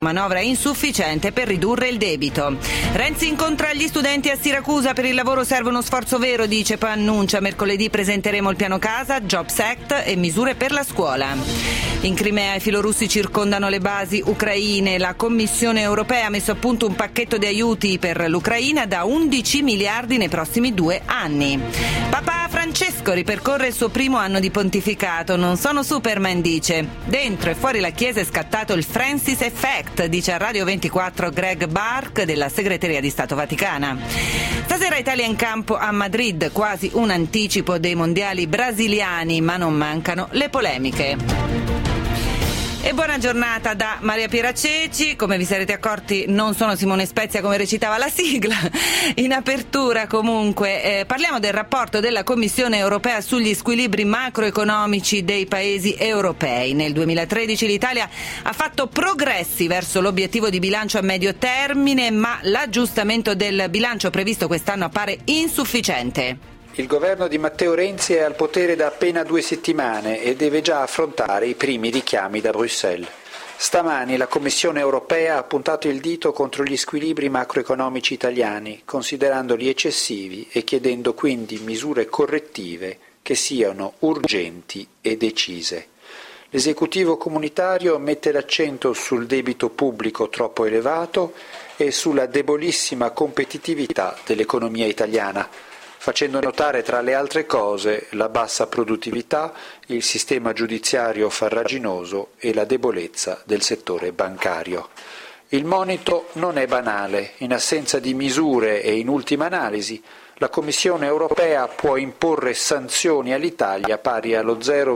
Manovra insufficiente per ridurre il debito. Renzi incontra gli studenti a Siracusa, per il lavoro serve uno sforzo vero, dice, poi annuncia mercoledì presenteremo il piano casa, Jobs Act e misure per la scuola. In Crimea i filorussi circondano le basi ucraine, la Commissione europea ha messo a punto un pacchetto di aiuti per l'Ucraina da 11 miliardi nei prossimi 2 anni. Papa Francesco ripercorre il suo primo anno di pontificato, non sono Superman, dice. Dentro e fuori la Chiesa è scattato il Francis Effect, dice a Radio 24 Greg Burke della Segreteria di Stato Vaticana. Stasera Italia in campo a Madrid, quasi un anticipo dei mondiali brasiliani, ma non mancano le polemiche. E buona giornata da Maria Piera Ceci. Come vi sarete accorti, non sono Simone Spezia come recitava la sigla. In apertura comunque parliamo del rapporto della Commissione europea sugli squilibri macroeconomici dei paesi europei. Nel 2013 l'Italia ha fatto progressi verso l'obiettivo di bilancio a medio termine, ma l'aggiustamento del bilancio previsto quest'anno appare insufficiente. Il governo di Matteo Renzi è al potere da appena 2 settimane e deve già affrontare i primi richiami da Bruxelles. Stamani la Commissione europea ha puntato il dito contro gli squilibri macroeconomici italiani, considerandoli eccessivi e chiedendo quindi misure correttive che siano urgenti e decise. L'esecutivo comunitario mette l'accento sul debito pubblico troppo elevato e sulla debolissima competitività dell'economia italiana, facendo notare tra le altre cose la bassa produttività, il sistema giudiziario farraginoso e la debolezza del settore bancario. Il monito non è banale. In assenza di misure e in ultima analisi, la Commissione europea può imporre sanzioni all'Italia pari allo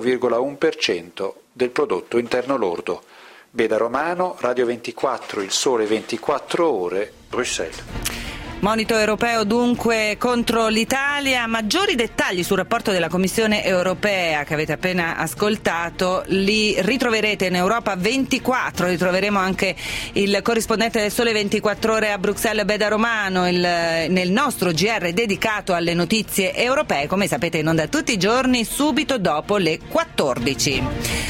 0,1% del prodotto interno lordo. Beda Romano, Radio 24, Il Sole 24 Ore, Bruxelles. Monito europeo dunque contro l'Italia. Maggiori dettagli sul rapporto della Commissione europea che avete appena ascoltato li ritroverete in Europa 24. Ritroveremo anche il corrispondente del Sole 24 Ore a Bruxelles, Beda Romano, nel nostro GR dedicato alle notizie europee, come sapete in onda tutti i giorni subito dopo le 14.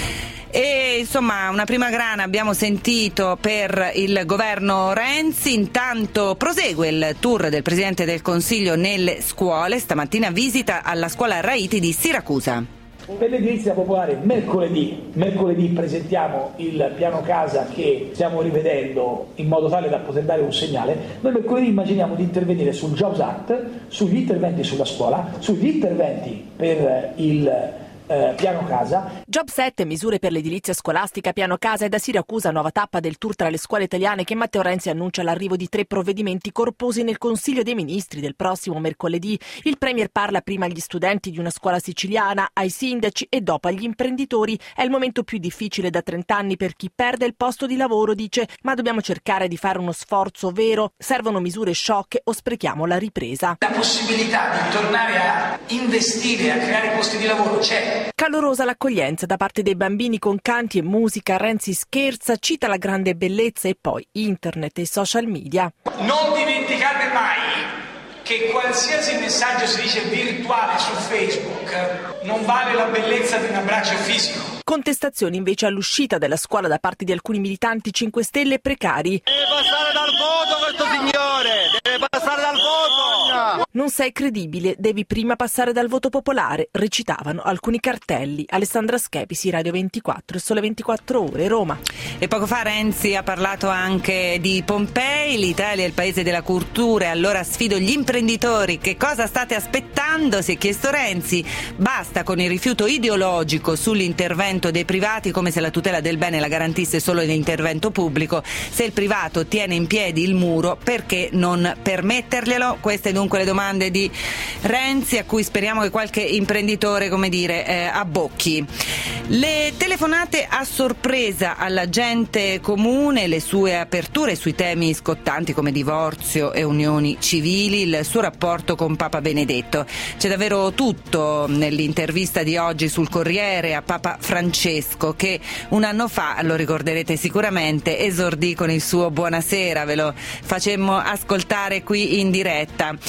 E insomma una prima grana abbiamo sentito per il governo Renzi. Intanto prosegue il tour del Presidente del Consiglio nelle scuole. Stamattina visita alla scuola Raiti di Siracusa. Per l'edilizia popolare mercoledì presentiamo il piano casa che stiamo rivedendo in modo tale da poter dare un segnale. Noi mercoledì immaginiamo di intervenire sul Jobs Act, sugli interventi sulla scuola, sugli interventi per il piano casa. Jobs Act, misure per l'edilizia scolastica, piano casa, e da Siracusa nuova tappa del tour tra le scuole italiane che Matteo Renzi annuncia l'arrivo di 3 provvedimenti corposi nel Consiglio dei Ministri del prossimo mercoledì. Il Premier parla prima agli studenti di una scuola siciliana, ai sindaci e dopo agli imprenditori. È il momento più difficile da 30 anni per chi perde il posto di lavoro, dice, ma dobbiamo cercare di fare uno sforzo vero. Servono misure shock o sprechiamo la ripresa. La possibilità di tornare a investire, a creare posti di lavoro c'è. Calorosa l'accoglienza da parte dei bambini con canti e musica. Renzi scherza, cita la grande bellezza e poi internet e social media. Non dimenticate mai che qualsiasi messaggio si dice virtuale su Facebook non vale la bellezza di un abbraccio fisico. Contestazioni invece all'uscita della scuola da parte di alcuni militanti 5 Stelle precari. Deve passare dal voto questo signore, deve passare dal voto. Non sei credibile, devi prima passare dal voto popolare, recitavano alcuni cartelli. Alessandra Schepisi, Radio 24, Sole 24 Ore, Roma. E poco fa Renzi ha parlato anche di Pompei. L'Italia è il paese della cultura e allora sfido gli imprenditori. Che cosa state aspettando? Si è chiesto Renzi. Basta con il rifiuto ideologico sull'intervento dei privati, come se la tutela del bene la garantisse solo l'intervento pubblico. Se il privato tiene in piedi il muro, perché non permetterglielo? Queste dunque le domande di Renzi, a cui speriamo che qualche imprenditore, abbocchi. Le telefonate a sorpresa alla gente comune, le sue aperture sui temi scottanti come divorzio e unioni civili, il suo rapporto con Papa Benedetto. C'è davvero tutto nell'intervista di oggi sul Corriere a Papa Francesco, che un anno fa, lo ricorderete sicuramente, esordì con il suo buonasera. Ve lo facemmo ascoltare qui in diretta. Subito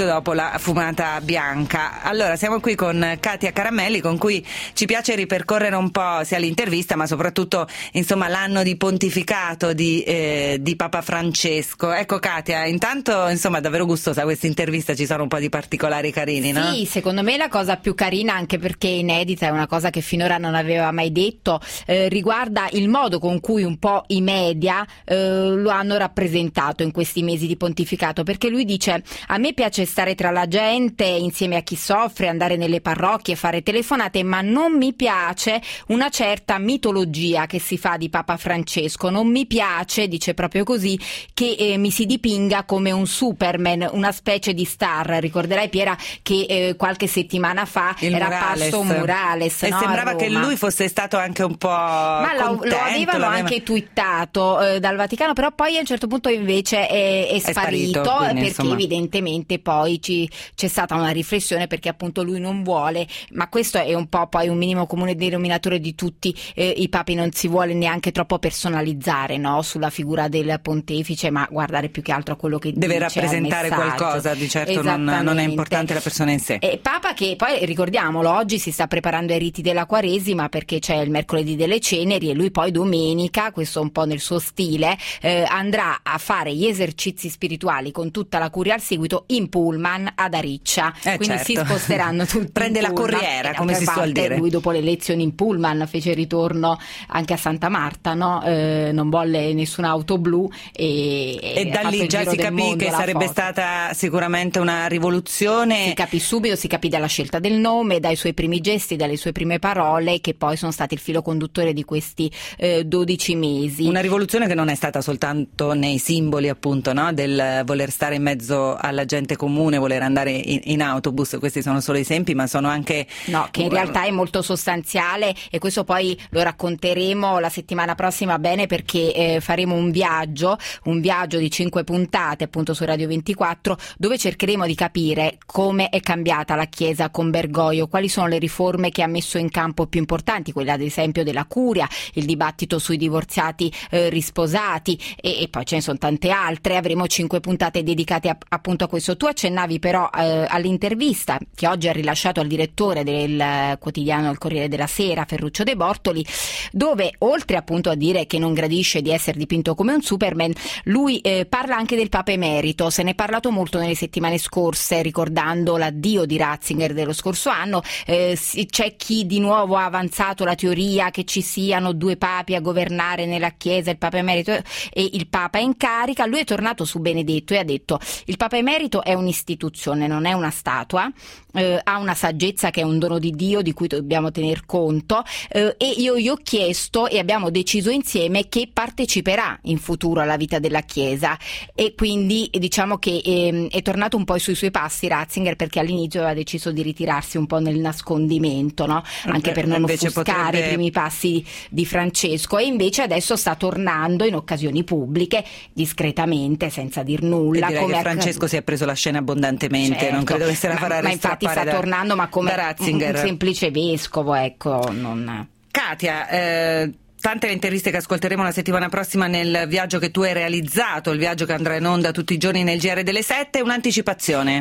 subito dopo la fumata bianca. Allora, siamo qui con Katia Caramelli, con cui ci piace ripercorrere un po' sia l'intervista, ma soprattutto insomma l'anno di pontificato di Papa Francesco. Ecco Katia, intanto insomma davvero gustosa questa intervista, ci sono un po' di particolari carini, no? Sì, secondo me la cosa più carina, anche perché inedita, è una cosa che finora non aveva mai detto, riguarda il modo con cui un po' i media lo hanno rappresentato in questi mesi di pontificato, perché lui dice: a me piace stare tra la gente, insieme a chi soffre, andare nelle parrocchie, fare telefonate, ma non mi piace una certa mitologia che si fa di Papa Francesco, non mi piace, dice proprio così, che mi si dipinga come un Superman, una specie di star. Ricorderai, Piera, che qualche settimana fa era apparso Murales, e no, sembrava che lui fosse stato anche un po' contento, lo avevano anche twittato dal Vaticano, però poi a un certo punto invece è sparito, quindi, perché insomma, evidentemente poi c'è stata una riflessione, perché appunto lui non vuole, ma questo è un po' poi un minimo comune denominatore di tutti i papi, non si vuole neanche troppo personalizzare, no, sulla figura del pontefice, ma guardare più che altro a quello che deve dice, rappresentare qualcosa, di certo non è importante la persona in sé. Papa che poi, ricordiamolo, oggi si sta preparando ai riti della Quaresima, perché c'è il mercoledì delle ceneri e lui poi domenica, questo un po' nel suo stile, andrà a fare gli esercizi spirituali con tutta la curia al seguito in pullman ad Ariccia, quindi certo, si sposteranno tutti, prende la corriera, come si suol dire. Lui dopo le lezioni in pullman fece ritorno anche a Santa Marta, no? Non volle nessuna auto blu e da lì già si capì che sarebbe stata sicuramente una rivoluzione. Si capì subito, si capì dalla scelta del nome, dai suoi primi gesti, dalle sue prime parole, che poi sono stati il filo conduttore di questi 12 mesi. Una rivoluzione che non è stata soltanto nei simboli, appunto, no? Del voler stare in mezzo alla gente comune, voler andare in autobus, questi sono solo esempi, ma sono anche... No, che in realtà è molto sostanziale, e questo poi lo racconteremo la settimana prossima bene, perché faremo un viaggio di 5 puntate appunto su Radio 24, dove cercheremo di capire come è cambiata la Chiesa con Bergoglio, quali sono le riforme che ha messo in campo più importanti, quella ad esempio della curia, il dibattito sui divorziati risposati, e poi ce ne sono tante altre. Avremo 5 puntate dedicate appunto a questo. Tu accennavi però all'intervista che oggi ha rilasciato al direttore del quotidiano Il Corriere della Sera, Ferruccio De Bortoli, dove oltre appunto a dire che non gradisce di essere dipinto come un Superman, lui parla anche del Papa Emerito. Se ne è parlato molto nelle settimane scorse, ricordando l'addio di Ratzinger dello scorso anno. C'è chi di nuovo ha avanzato la teoria che ci siano 2 papi a governare nella Chiesa, il Papa Emerito e il Papa in carica. Lui è tornato su Benedetto e ha detto: il Papa Emerito è un'istituzione, non è una statua, ha una saggezza che è un dono di Dio di cui dobbiamo tener conto, e io gli ho chiesto e abbiamo deciso insieme che parteciperà in futuro alla vita della Chiesa, e quindi diciamo che è tornato un po' sui suoi passi Ratzinger, perché all'inizio aveva deciso di ritirarsi un po' nel nascondimento, no? Anche per non offuscare i primi passi di Francesco, e invece adesso sta tornando in occasioni pubbliche discretamente, senza dir nulla. E direi che Francesco si è preso la scena abbondantemente, certo, non credo che se la farà ma infatti sta tornando, ma come un semplice vescovo, ecco. Katia, tante le interviste che ascolteremo la settimana prossima nel viaggio che tu hai realizzato, il viaggio che andrà in onda tutti i giorni nel GR delle 7, un'anticipazione,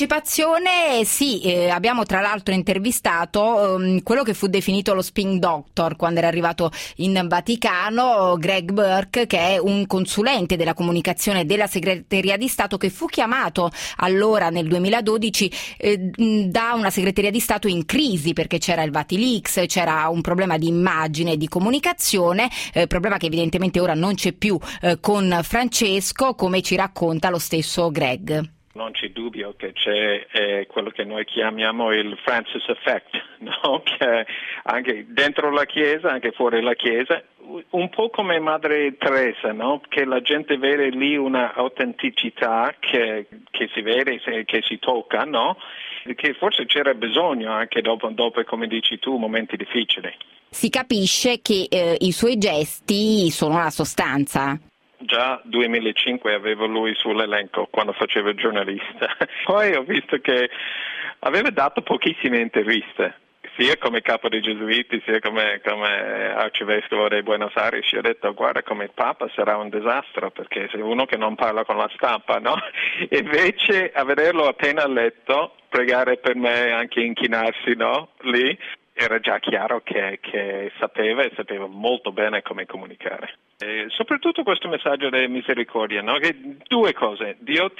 sì, abbiamo tra l'altro intervistato quello che fu definito lo spin doctor quando era arrivato in Vaticano, Greg Burke, che è un consulente della comunicazione della segreteria di Stato, che fu chiamato allora nel 2012 da una segreteria di Stato in crisi, perché c'era il Vatileaks, c'era un problema di immagine e di comunicazione, problema che evidentemente ora non c'è più con Francesco, come ci racconta lo stesso Greg. Non c'è dubbio che c'è quello che noi chiamiamo il Francis Effect, no? Che anche dentro la Chiesa, anche fuori la Chiesa, un po' come Madre Teresa, no? Che la gente vede lì una autenticità che si vede, che si tocca, no? Che forse c'era bisogno anche dopo, come dici tu, momenti difficili. Si capisce che i suoi gesti sono la sostanza. Già 2005 avevo lui sull'elenco quando faceva il giornalista. Poi ho visto che aveva dato pochissime interviste. sia come capo dei Gesuiti, sia come arcivescovo di Buenos Aires, ho detto guarda come il Papa sarà un disastro, perché sei uno che non parla con la stampa, no? Invece a vederlo appena letto, pregare per me, anche inchinarsi, no? Lì era già chiaro che sapeva molto bene come comunicare. E soprattutto questo messaggio di misericordia, no? Che due cose: Dio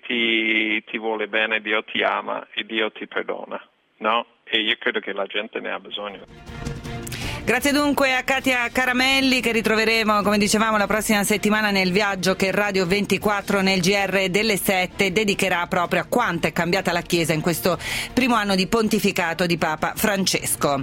ti vuole bene, Dio ti ama e Dio ti perdona, no? E io credo che la gente ne ha bisogno. Grazie dunque a Katia Caramelli, che ritroveremo, come dicevamo, la prossima settimana nel viaggio che Radio 24 nel GR delle 7 dedicherà proprio a quanto è cambiata la Chiesa in questo primo anno di pontificato di Papa Francesco.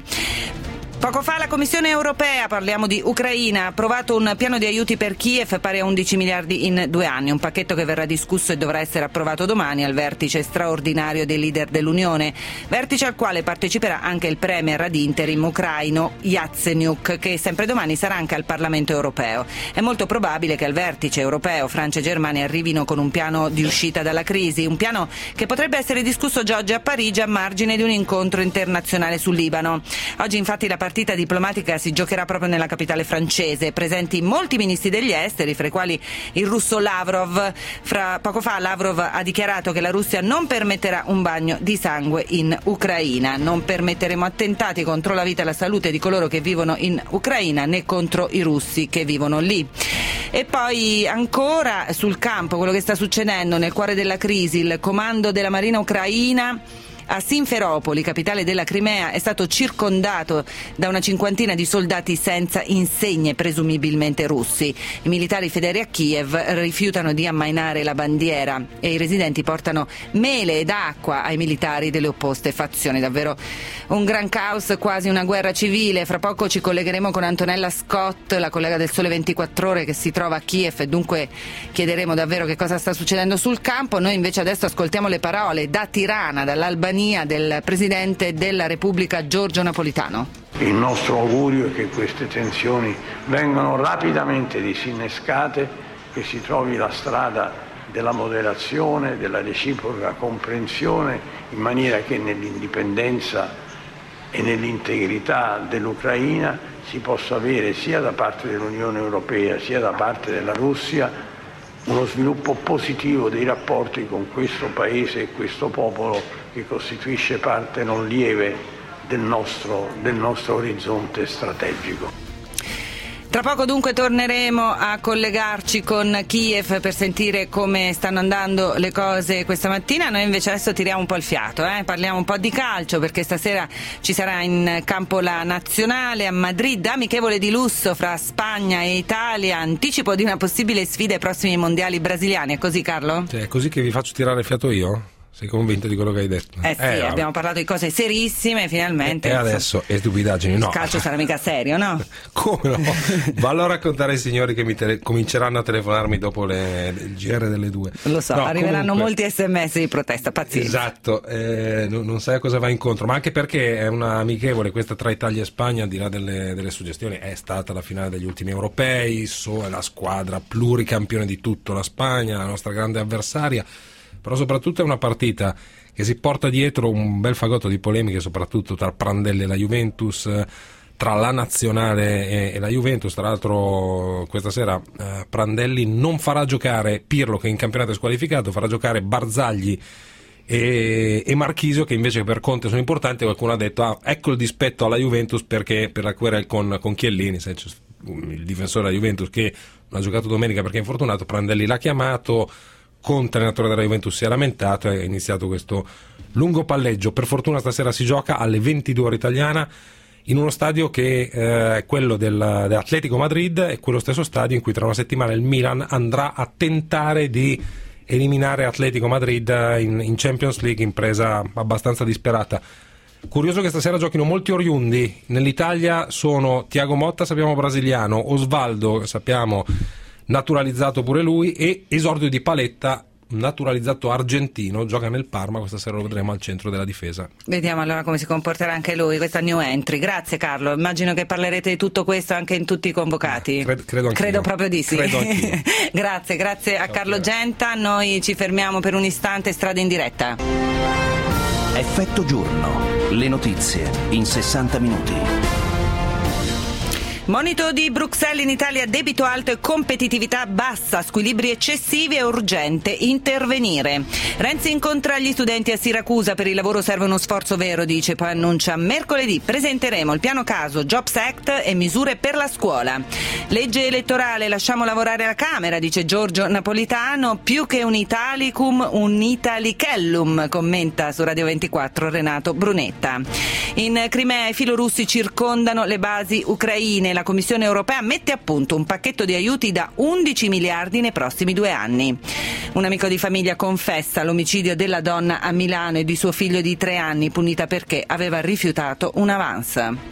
Poco fa la Commissione europea, parliamo di Ucraina, ha approvato un piano di aiuti per Kiev pari a 11 miliardi in 2 anni, un pacchetto che verrà discusso e dovrà essere approvato domani al vertice straordinario dei leader dell'Unione, vertice al quale parteciperà anche il premier ad interim ucraino Yatsenyuk, che sempre domani sarà anche al Parlamento europeo. È molto probabile che al vertice europeo Francia e Germania arrivino con un piano di uscita dalla crisi, un piano che potrebbe essere discusso già oggi a Parigi a margine di un incontro internazionale sul Libano. Oggi infatti la partita diplomatica si giocherà proprio nella capitale francese, presenti molti ministri degli esteri, fra i quali il russo Lavrov. Poco fa Lavrov ha dichiarato che la Russia non permetterà un bagno di sangue in Ucraina, non permetteremo attentati contro la vita e la salute di coloro che vivono in Ucraina né contro i russi che vivono lì. E poi ancora sul campo quello che sta succedendo nel cuore della crisi: il comando della Marina ucraina a Simferopoli, capitale della Crimea, è stato circondato da una cinquantina di soldati senza insegne, presumibilmente russi. I militari fedeli a Kiev rifiutano di ammainare la bandiera e i residenti portano mele ed acqua ai militari delle opposte fazioni. Davvero un gran caos, quasi una guerra civile. Fra poco ci collegheremo con Antonella Scott, la collega del Sole 24 Ore che si trova a Kiev, e dunque chiederemo davvero che cosa sta succedendo sul campo. Noi invece adesso ascoltiamo le parole da Tirana, dall'Albania, del Presidente della Repubblica Giorgio Napolitano. Il nostro augurio è che queste tensioni vengano rapidamente disinnescate, che si trovi la strada della moderazione, della reciproca comprensione, in maniera che nell'indipendenza e nell'integrità dell'Ucraina si possa avere sia da parte dell'Unione Europea sia da parte della Russia uno sviluppo positivo dei rapporti con questo paese e questo popolo, che costituisce parte non lieve del nostro orizzonte strategico. Tra poco dunque torneremo a collegarci con Kiev per sentire come stanno andando le cose questa mattina. Noi invece adesso tiriamo un po' il fiato, parliamo un po' di calcio, perché stasera ci sarà in campo la nazionale a Madrid, amichevole di lusso fra Spagna e Italia, anticipo di una possibile sfida ai prossimi mondiali brasiliani. È così, Carlo? Cioè, è così che vi faccio tirare il fiato io? Sei convinto di quello che hai detto? Sì, abbiamo parlato di cose serissime finalmente. E adesso, e stupidaggini, no. Il calcio sarà mica serio, no? Come no? Vallo a raccontare ai signori che cominceranno a telefonarmi dopo il GR delle 2. Lo so, arriveranno molti sms di protesta, pazienza. Esatto, non sai a cosa va incontro, ma anche perché è una amichevole questa tra Italia e Spagna, al di là delle suggestioni. È stata la finale degli ultimi europei, è la squadra pluricampione di tutto, la Spagna, la nostra grande avversaria. Però soprattutto è una partita che si porta dietro un bel fagotto di polemiche, soprattutto tra Prandelli e la Juventus, tra la nazionale e la Juventus. Tra l'altro questa sera Prandelli non farà giocare Pirlo, che in campionato è squalificato, farà giocare Barzagli e Marchisio, che invece per Conte sono importanti. Qualcuno ha detto ecco il dispetto alla Juventus, perché per la querela con Chiellini, il difensore della Juventus, che non ha giocato domenica perché è infortunato. Prandelli l'ha chiamato, Conte, allenatore della Juventus, si è lamentato e è iniziato questo lungo palleggio. Per fortuna stasera si gioca alle 22 ore italiana in uno stadio che è quello dell'Atletico Madrid, è quello stesso stadio in cui tra una settimana il Milan andrà a tentare di eliminare Atletico Madrid in Champions League, impresa abbastanza disperata. Curioso che stasera giochino molti oriundi. Nell'Italia sono Thiago Motta, sappiamo brasiliano, Osvaldo, sappiamo naturalizzato pure lui, e esordio di Paletta, naturalizzato argentino, gioca nel Parma, questa sera lo vedremo al centro della difesa. Vediamo allora come si comporterà anche lui, questa new entry. Grazie Carlo, immagino che parlerete di tutto questo anche in tutti i convocati. Credo proprio di sì. Grazie a Carlo Genta. Noi ci fermiamo per un istante, strada in diretta. Effetto giorno. Le notizie in 60 minuti. Monito di Bruxelles in Italia, debito alto e competitività bassa, squilibri eccessivi, è urgente intervenire. Renzi incontra gli studenti a Siracusa, per il lavoro serve uno sforzo vero, dice, poi annuncia mercoledì presenteremo il piano caso, Jobs Act e misure per la scuola. Legge elettorale, lasciamo lavorare la Camera, dice Giorgio Napolitano, più che un Italicum, un Italicellum, commenta su Radio 24 Renato Brunetta. In Crimea i filorussi circondano le basi ucraine. La Commissione europea mette a punto un pacchetto di aiuti da 11 miliardi nei prossimi 2 anni. Un amico di famiglia confessa l'omicidio della donna a Milano e di suo figlio di 3 anni, punita perché aveva rifiutato un avance.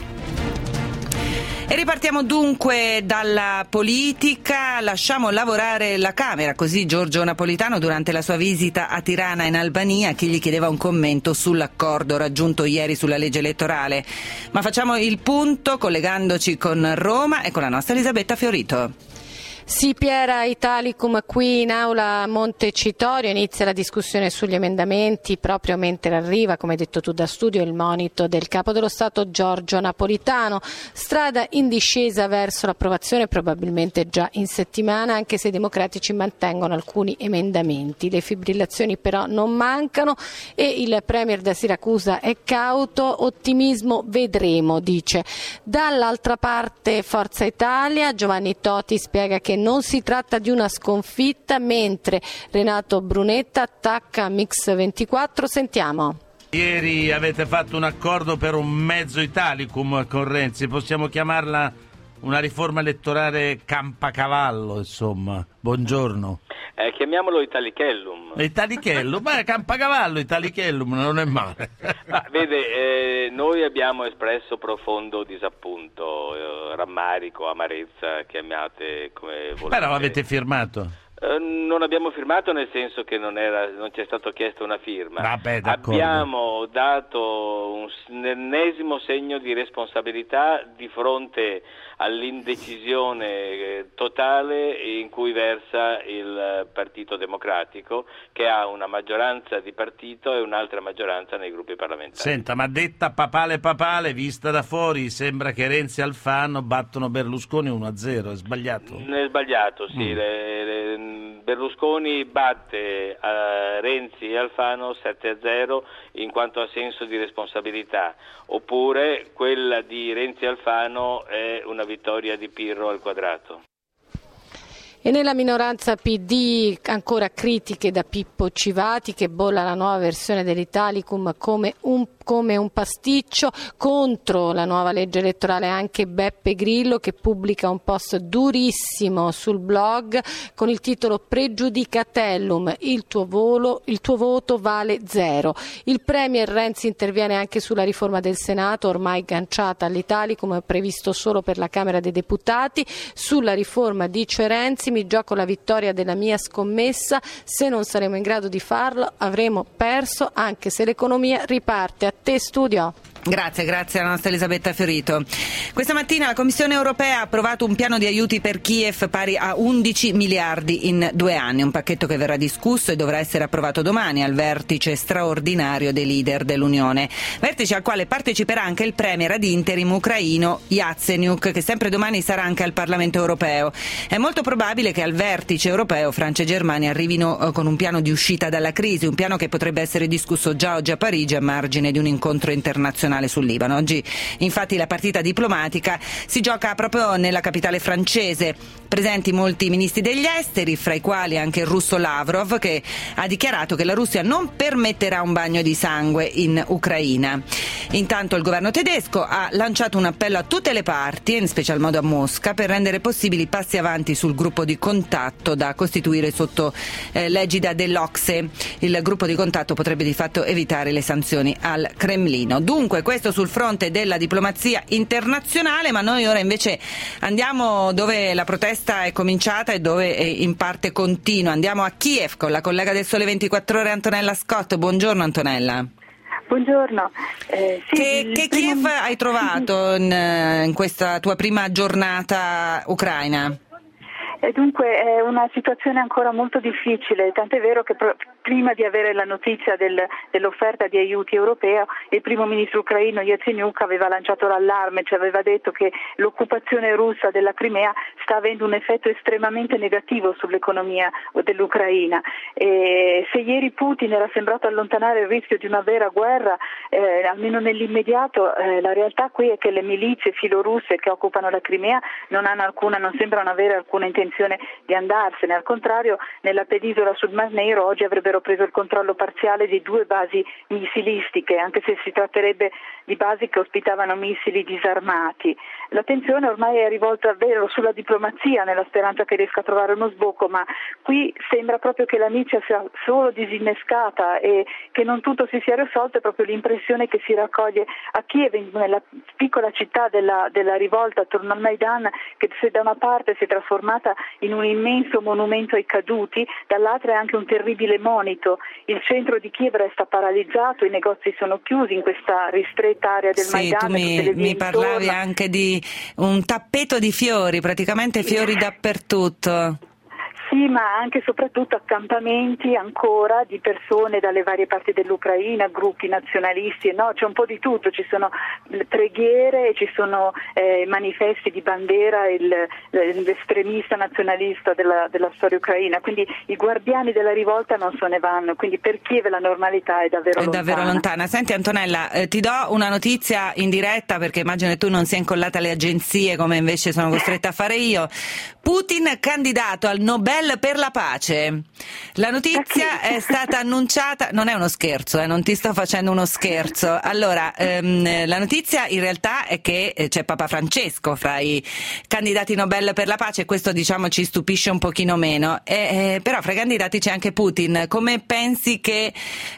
E ripartiamo dunque dalla politica, lasciamo lavorare la Camera, così Giorgio Napolitano durante la sua visita a Tirana in Albania, chi gli chiedeva un commento sull'accordo raggiunto ieri sulla legge elettorale. Ma facciamo il punto collegandoci con Roma e con la nostra Elisabetta Fiorito. Sì, Piera, Italicum qui in aula Montecitorio, inizia la discussione sugli emendamenti proprio mentre arriva, come hai detto tu da studio, il monito del Capo dello Stato Giorgio Napolitano. Strada in discesa verso l'approvazione probabilmente già in settimana, anche se i democratici mantengono alcuni emendamenti. Le fibrillazioni però non mancano e il Premier da Siracusa è cauto, ottimismo vedremo, dice. Dall'altra parte Forza Italia, Giovanni Toti spiega che non si tratta di una sconfitta, mentre Renato Brunetta attacca Mix24. Sentiamo. Ieri avete fatto un accordo per un mezzo Italicum con Renzi, possiamo chiamarla una riforma elettorale campacavallo, insomma. Buongiorno. Chiamiamolo Italicellum. Italicellum? Beh, campacavallo, Italicellum, non è male. Ma vede, noi abbiamo espresso profondo disappunto, rammarico, amarezza, chiamate come volete. Però avete firmato? Non abbiamo firmato, nel senso che non ci è stato chiesto una firma. Vabbè, d'accordo. Abbiamo dato un ennesimo segno di responsabilità di fronte all'indecisione totale in cui versa il Partito Democratico, che ha una maggioranza di partito e un'altra maggioranza nei gruppi parlamentari. Senta, ma detta papale, vista da fuori, sembra che Renzi e Alfano battono Berlusconi 1-0, è sbagliato? È sbagliato, sì. Berlusconi batte Renzi e Alfano 7-0 in quanto a senso di responsabilità, oppure quella di Renzi e Alfano è una vittoria di Pirro al quadrato. E nella minoranza PD ancora critiche da Pippo Civati, che bolla la nuova versione dell'Italicum come un pasticcio. Contro la nuova legge elettorale anche Beppe Grillo, che pubblica un post durissimo sul blog con il titolo Pregiudicatellum, il tuo voto vale 0. Il Premier Renzi interviene anche sulla riforma del Senato, ormai agganciata all'Italicum, previsto solo per la Camera dei Deputati. Sulla riforma dice Renzi: mi gioco la vittoria della mia scommessa, se non saremo in grado di farlo avremo perso, anche se l'economia riparte. A te studio. Grazie alla nostra Elisabetta Fiorito. Questa mattina la Commissione europea ha approvato un piano di aiuti per Kiev pari a 11 miliardi in 2 anni, un pacchetto che verrà discusso e dovrà essere approvato domani al vertice straordinario dei leader dell'Unione, vertice al quale parteciperà anche il premier ad interim ucraino Yatsenyuk, che sempre domani sarà anche al Parlamento europeo. È molto probabile che al vertice europeo Francia e Germania arrivino con un piano di uscita dalla crisi, un piano che potrebbe essere discusso già oggi a Parigi a margine di un incontro internazionale sul Libano. Oggi infatti la partita diplomatica si gioca proprio nella capitale francese, presenti molti ministri degli esteri, fra i quali anche il russo Lavrov, che ha dichiarato che la Russia non permetterà un bagno di sangue in Ucraina. Intanto il governo tedesco ha lanciato un appello a tutte le parti, in special modo a Mosca, per rendere possibili passi avanti sul gruppo di contatto da costituire sotto l'egida dell'OCSE. Il gruppo di contatto potrebbe di fatto evitare le sanzioni al Cremlino. Dunque questo sul fronte della diplomazia internazionale, ma noi ora invece andiamo dove la protesta è cominciata e dove in parte continua. Andiamo a Kiev con la collega del Sole 24 Ore Antonella Scott. Buongiorno Antonella. Buongiorno. Che Kiev hai trovato in questa tua prima giornata ucraina? E dunque è una situazione ancora molto difficile, tant'è vero che prima di avere la notizia dell'offerta di aiuti europea, il primo ministro ucraino Yatsenyuk aveva lanciato l'allarme, cioè aveva detto che l'occupazione russa della Crimea sta avendo un effetto estremamente negativo sull'economia dell'Ucraina. E se ieri Putin era sembrato allontanare il rischio di una vera guerra, almeno nell'immediato, la realtà qui è che le milizie filorusse che occupano la Crimea non sembrano avere alcuna intenzione di andarsene, al contrario nella penisola sul Mar Nero oggi avrebbero preso il controllo parziale di 2 basi missilistiche, anche se si tratterebbe di basi che ospitavano missili disarmati. L'attenzione ormai è rivolta davvero sulla diplomazia, nella speranza che riesca a trovare uno sbocco, ma qui sembra proprio che la miccia sia solo disinnescata e che non tutto si sia risolto. È proprio l'impressione che si raccoglie a Kiev, nella piccola città della rivolta attorno al Maidan, che se da una parte si è trasformata in un immenso monumento ai caduti, dall'altra è anche un terribile monito. Il centro di Kiev resta paralizzato, i negozi sono chiusi in questa ristretta area del Maidan. Tu mi parlavi anche di un tappeto di fiori, praticamente fiori dappertutto. Sì, ma anche e soprattutto accampamenti ancora di persone dalle varie parti dell'Ucraina, gruppi nazionalisti, no? C'è un po' di tutto, ci sono preghiere, ci sono manifesti di bandera, l'estremista nazionalista della storia ucraina, quindi i guardiani della rivolta non se ne vanno, quindi per Kiev la normalità è davvero lontana. Senti Antonella, ti do una notizia in diretta perché immagino che tu non sia incollata alle agenzie come invece sono costretta a fare io. Putin candidato al Nobel per la pace. La notizia è stata annunciata, non è uno scherzo, non ti sto facendo uno scherzo. Allora, la notizia in realtà è che c'è Papa Francesco fra i candidati Nobel per la pace e questo diciamo ci stupisce un pochino meno. Però fra i candidati c'è anche Putin. Come pensi che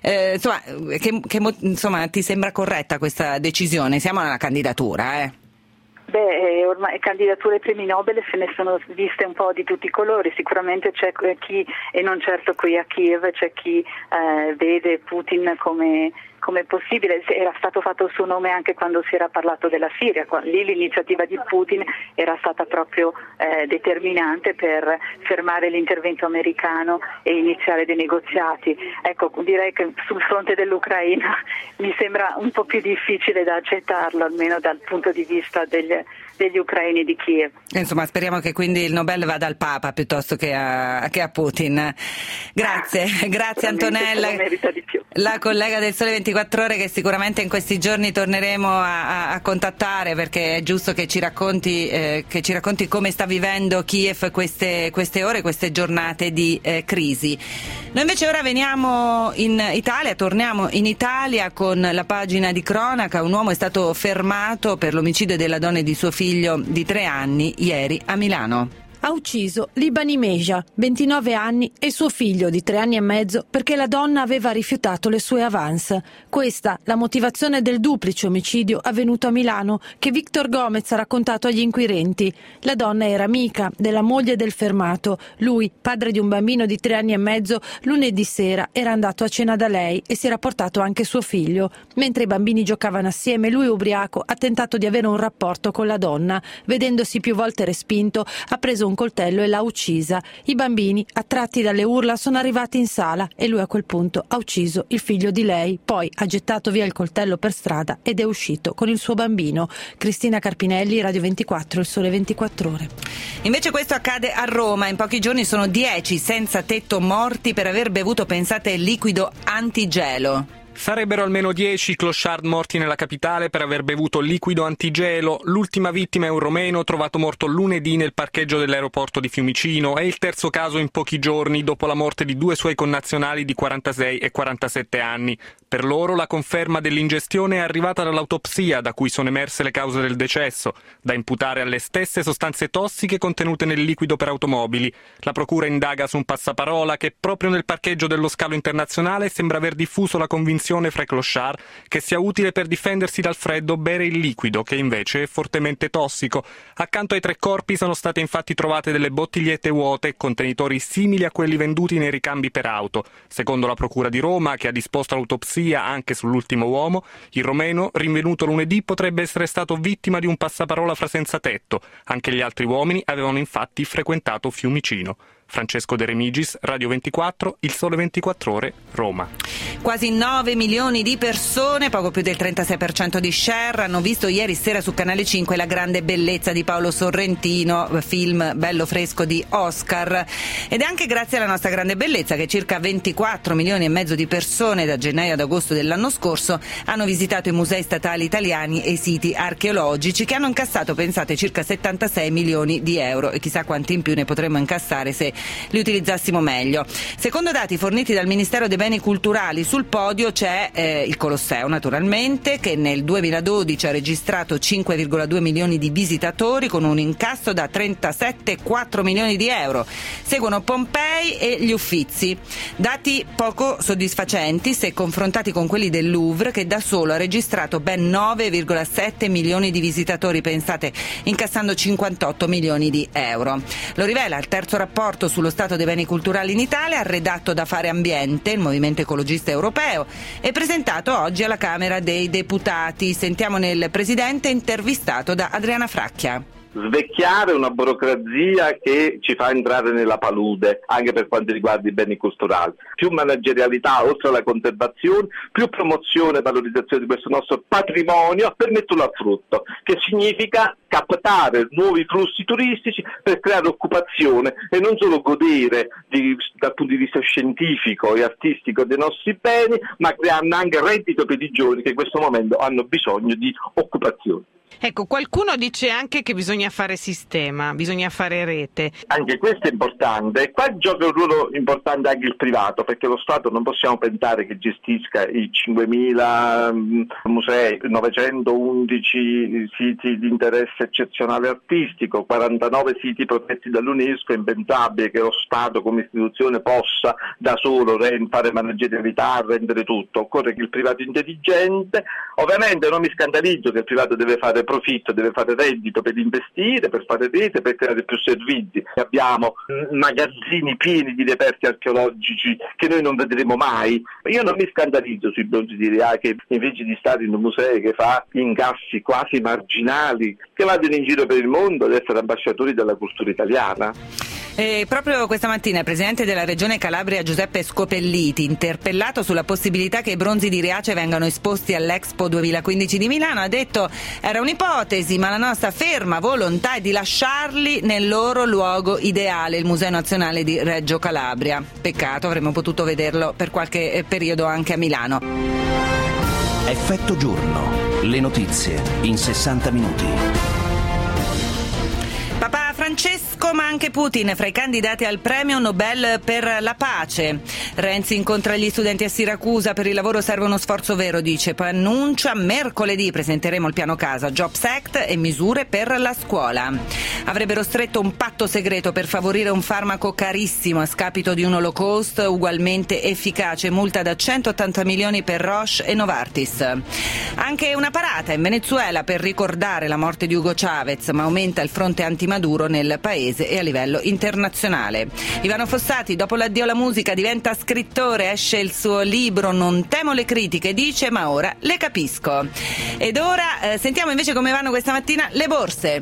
ti sembra corretta questa decisione? Siamo alla candidatura, Ormai candidature premi Nobel se ne sono viste un po' di tutti i colori, sicuramente c'è chi, e non certo qui a Kiev, c'è chi vede Putin come possibile. Era stato fatto il suo nome anche quando si era parlato della Siria, lì l'iniziativa di Putin era stata proprio determinante per fermare l'intervento americano e iniziare dei negoziati. Ecco, direi che sul fronte dell'Ucraina mi sembra un po' più difficile da accettarlo, almeno dal punto di vista degli ucraini di Kiev. Insomma, speriamo che quindi il Nobel vada al Papa piuttosto che a Putin. Grazie Antonella, la collega del Sole 24 Ore che sicuramente in questi giorni torneremo a contattare perché è giusto che ci racconti come sta vivendo Kiev queste ore, queste giornate di crisi. Noi invece ora veniamo in Italia, torniamo in Italia con la pagina di cronaca. Un uomo è stato fermato per l'omicidio della donna e di suo figlio di 3 anni ieri a Milano. Ha ucciso Libani Meja, 29 anni, e suo figlio di 3 anni e mezzo perché la donna aveva rifiutato le sue avance. Questa la motivazione del duplice omicidio avvenuto a Milano che Victor Gomez ha raccontato agli inquirenti. La donna era amica della moglie del fermato. Lui, padre di un bambino di 3 anni e mezzo, lunedì sera era andato a cena da lei e si era portato anche suo figlio. Mentre i bambini giocavano assieme, lui ubriaco ha tentato di avere un rapporto con la donna. Vedendosi più volte respinto, ha preso un coltello e l'ha uccisa. I bambini, attratti dalle urla, sono arrivati in sala e lui a quel punto ha ucciso il figlio di lei, poi ha gettato via il coltello per strada ed è uscito con il suo bambino. Cristina Carpinelli, Radio 24, Il Sole 24 Ore. Invece questo accade a Roma. In pochi giorni sono 10 senza tetto morti per aver bevuto, pensate, liquido antigelo. Sarebbero almeno 10 clochard morti nella capitale per aver bevuto liquido antigelo. L'ultima vittima è un romeno trovato morto lunedì nel parcheggio dell'aeroporto di Fiumicino. È il terzo caso in pochi giorni dopo la morte di 2 suoi connazionali di 46 e 47 anni. Per loro la conferma dell'ingestione è arrivata dall'autopsia, da cui sono emerse le cause del decesso, da imputare alle stesse sostanze tossiche contenute nel liquido per automobili. La procura indaga su un passaparola che proprio nel parcheggio dello scalo internazionale sembra aver diffuso la convinzione un'invenzione fra i clochard che sia utile per difendersi dal freddo bere il liquido, che invece è fortemente tossico. Accanto ai 3 corpi sono state infatti trovate delle bottigliette vuote, contenitori simili a quelli venduti nei ricambi per auto. Secondo la Procura di Roma, che ha disposto l'autopsia anche sull'ultimo uomo, il romeno, rinvenuto lunedì, potrebbe essere stato vittima di un passaparola fra senza tetto. Anche gli altri uomini avevano infatti frequentato Fiumicino. Francesco De Remigis, Radio 24, Il Sole 24 Ore, Roma. Quasi 9 milioni di persone, poco più del 36% di share, hanno visto ieri sera su Canale 5 La grande bellezza di Paolo Sorrentino, film bello fresco di Oscar. Ed è anche grazie alla nostra grande bellezza che circa 24 milioni e mezzo di persone da gennaio ad agosto dell'anno scorso hanno visitato i musei statali italiani e i siti archeologici, che hanno incassato, pensate, circa 76 milioni di euro, e chissà quanti in più ne potremmo incassare se li utilizzassimo meglio. Secondo dati forniti dal Ministero dei Beni Culturali, sul podio c'è il Colosseo, naturalmente, che nel 2012 ha registrato 5,2 milioni di visitatori con un incasso da 37,4 milioni di euro. Seguono Pompei e gli Uffizi, dati poco soddisfacenti se confrontati con quelli del Louvre, che da solo ha registrato ben 9,7 milioni di visitatori, pensate, incassando 58 milioni di euro. Lo rivela il terzo rapporto sullo stato dei beni culturali in Italia, redatto da Fare Ambiente, il movimento ecologista europeo, e presentato oggi alla Camera dei Deputati. Sentiamo nel presidente, intervistato da Adriana Fracchia. Svecchiare una burocrazia che ci fa entrare nella palude anche per quanto riguarda i beni culturali. Più managerialità oltre alla conservazione, più promozione e valorizzazione di questo nostro patrimonio per metterlo a frutto, che significa captare nuovi flussi turistici per creare occupazione e non solo godere dal punto di vista scientifico e artistico dei nostri beni, ma creando anche reddito per i giovani che in questo momento hanno bisogno di occupazione. Ecco, qualcuno dice anche che bisogna fare sistema, bisogna fare rete. Anche questo è importante, e qua gioca un ruolo importante anche il privato, perché lo Stato non possiamo pensare che gestisca i 5.000 musei, 911 siti di interesse eccezionale artistico, 49 siti protetti dall'UNESCO. È impensabile che lo Stato come istituzione possa da solo fare managerialità, rendere tutto. Occorre che il privato intelligente, ovviamente non mi scandalizzo che il privato deve fare profitto, deve fare reddito per investire, per fare rete, per creare più servizi. Abbiamo magazzini pieni di reperti archeologici che noi non vedremo mai. Io non mi scandalizzo sui bronzi di Rea che invece di stare in un museo che fa incassi quasi marginali, che vadano in giro per il mondo ad essere ambasciatori della cultura italiana. Proprio questa mattina il presidente della Regione Calabria Giuseppe Scopelliti, interpellato sulla possibilità che i bronzi di Riace vengano esposti all'Expo 2015 di Milano, ha detto: era un'ipotesi, ma la nostra ferma volontà è di lasciarli nel loro luogo ideale, il Museo Nazionale di Reggio Calabria. Peccato, avremmo potuto vederlo per qualche periodo anche a Milano. Effetto giorno, le notizie in 60 minuti. Papa Francesco, ma anche Putin fra i candidati al premio Nobel per la pace. Renzi incontra gli studenti a Siracusa, per il lavoro serve uno sforzo vero, dice, poi annuncia mercoledì presenteremo il piano casa, Jobs Act e misure per la scuola. Avrebbero stretto un patto segreto per favorire un farmaco carissimo a scapito di un Holocaust ugualmente efficace, multa da 180 milioni per Roche e Novartis. Anche una parata in Venezuela per ricordare la morte di Hugo Chavez, ma aumenta il fronte anti-Maduro nel paese e a livello internazionale. Ivano Fossati, dopo l'addio alla musica, diventa scrittore, esce il suo libro Non temo le critiche, dice, ma ora le capisco. Ed ora sentiamo invece come vanno questa mattina le borse.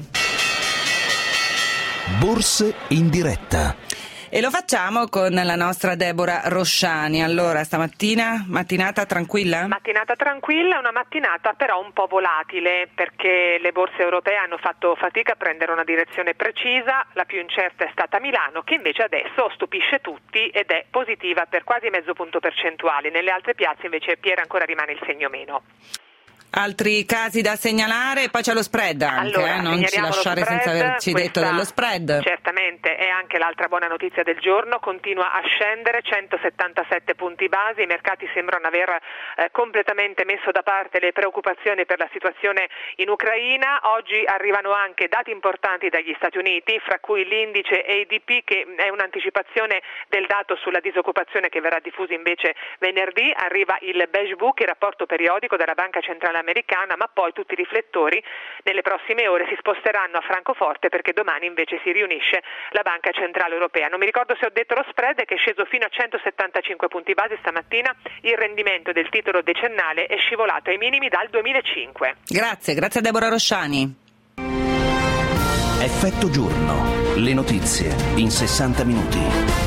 Borse in diretta. E lo facciamo con la nostra Deborah Rosciani. Allora, stamattina, mattinata tranquilla? Mattinata tranquilla, una mattinata però un po' volatile, perché le borse europee hanno fatto fatica a prendere una direzione precisa. La più incerta è stata Milano, che invece adesso stupisce tutti ed è positiva per quasi mezzo punto percentuale. Nelle altre piazze invece Piera ancora rimane il segno meno. Altri casi da segnalare, poi c'è lo spread anche, allora, non ci lasciare spread, senza averci detto dello spread. Certamente, è anche l'altra buona notizia del giorno, continua a scendere 177 punti base, i mercati sembrano aver completamente messo da parte le preoccupazioni per la situazione in Ucraina. Oggi arrivano anche dati importanti dagli Stati Uniti, fra cui l'indice ADP, che è un'anticipazione del dato sulla disoccupazione che verrà diffuso invece venerdì. Arriva il Beige Book, il rapporto periodico della Banca Centrale Americana, ma poi tutti i riflettori nelle prossime ore si sposteranno a Francoforte, perché domani invece si riunisce la Banca Centrale Europea. Non mi ricordo se ho detto lo spread, che è sceso fino a 175 punti base stamattina. Il rendimento del titolo decennale è scivolato ai minimi dal 2005. Grazie a Deborah Rosciani. Effetto giorno, le notizie in 60 minuti.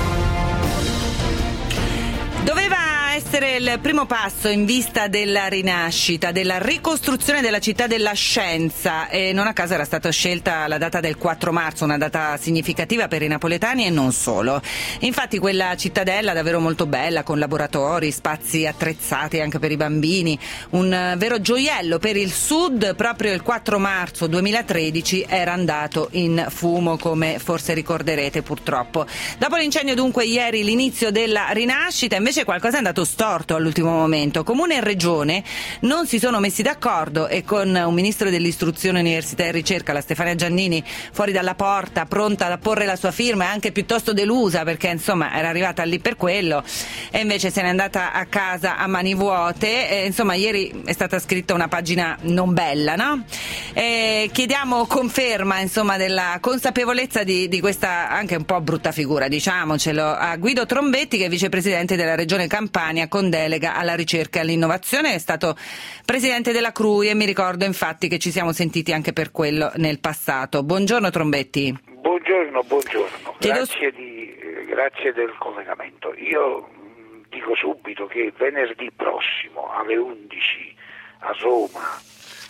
Doveva essere il primo passo in vista della rinascita, della ricostruzione della città della scienza, e non a caso era stata scelta la data del 4 marzo, una data significativa per i napoletani e non solo. Infatti quella cittadella davvero molto bella, con laboratori, spazi attrezzati anche per i bambini, un vero gioiello per il sud, proprio il 4 marzo 2013 era andato in fumo, come forse ricorderete purtroppo. Dopo l'incendio dunque ieri l'inizio della rinascita, invece qualcosa è andato storto all'ultimo momento. Comune e Regione non si sono messi d'accordo, e con un ministro dell'istruzione, università e ricerca, la Stefania Giannini, fuori dalla porta pronta ad apporre la sua firma, e anche piuttosto delusa perché insomma era arrivata lì per quello e invece se n'è andata a casa a mani vuote. Insomma ieri è stata scritta una pagina non bella, no? Chiediamo conferma insomma della consapevolezza di questa anche un po' brutta figura, diciamocelo, a Guido Trombetti, che è vicepresidente della Regione Campania con delega alla ricerca e all'innovazione. È stato presidente della CRUI e mi ricordo infatti che ci siamo sentiti anche per quello nel passato. Buongiorno Trombetti. Buongiorno. Grazie del collegamento. Io dico subito che venerdì prossimo alle 11 a Roma